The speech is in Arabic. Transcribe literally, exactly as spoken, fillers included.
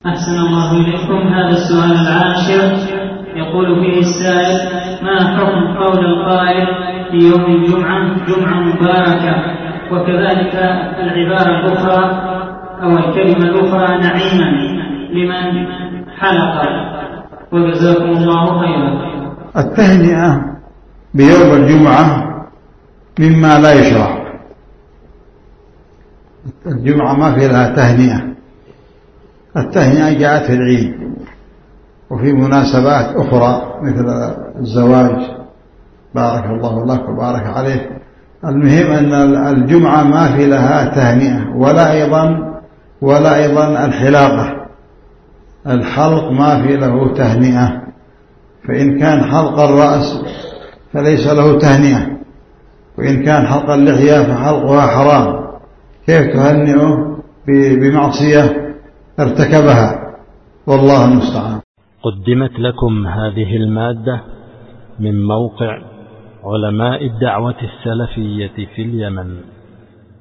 أحسن الله إليكم. هذا السؤال العاشر يقول فيه السائل: ما حكم قول القائل في يوم الجمعة جمعة مباركة، وكذلك العبارة الأخرى أو الكلمة الأخرى نعيما لمن حلق، وجزاكم الله خيرا. التهنئة بيوم الجمعة مما لا يشرع. الجمعة ما في لها تهنئة. التهنئة جاءت في العيد وفي مناسبات أخرى مثل الزواج، بارك الله لك وبارك عليك. المهم أن الجمعة ما في لها تهنئة، ولا أيضا ولا أيضا الحلاقة، الحلق ما في له تهنئة. فإن كان حلق الرأس فليس له تهنئة، وإن كان حلق اللحية فحلقها حرام. كيف تهنئه بمعصية ارتكبها؟ والله المستعان. قدمت لكم هذه المادة من موقع علماء الدعوة السلفية في اليمن.